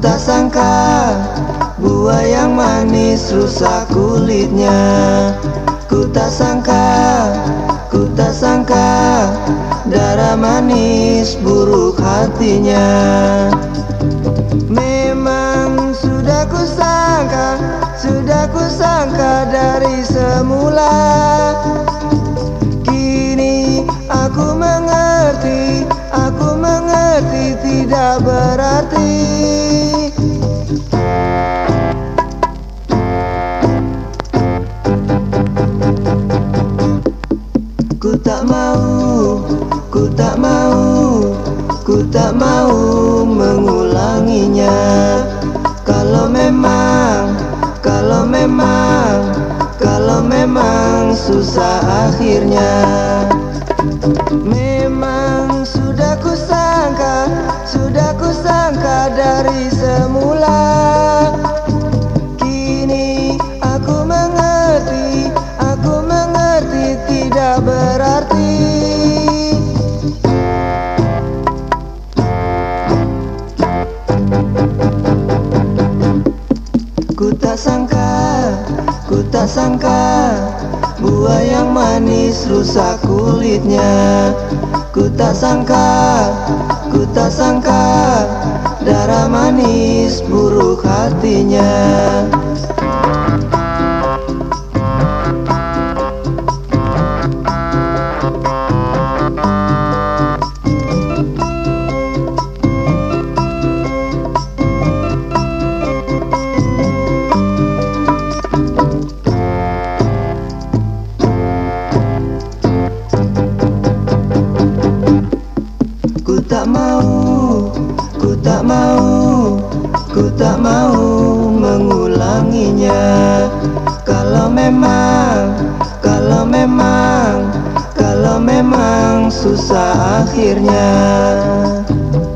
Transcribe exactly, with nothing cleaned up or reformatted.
tak sangka buah yang manis rusak kulitnya. Ku tak sangka, ku tak sangka darah manis buruk hatinya. Memang sudah ku sangka, sudah ku sangka dari semula. Kini aku mengerti, aku mengerti tidak berarti. Ku tak mau, ku tak mau, ku tak mau mengulanginya. Kalau memang, kalau memang, kalau memang susah akhirnya. Memang sudah ku sangka, sudah ku sangka dari semula. Kini aku mengerti, aku mengerti tidak berarti. Ku tak sangka, ku tak sangka buah yang manis rusak kulitnya. Ku tak sangka, ku tak sangka darah manis buruk hatinya. Ku tak mau, ku tak mau, ku tak mau mengulanginya. Kalau memang, kalau memang, kalau memang susah akhirnya.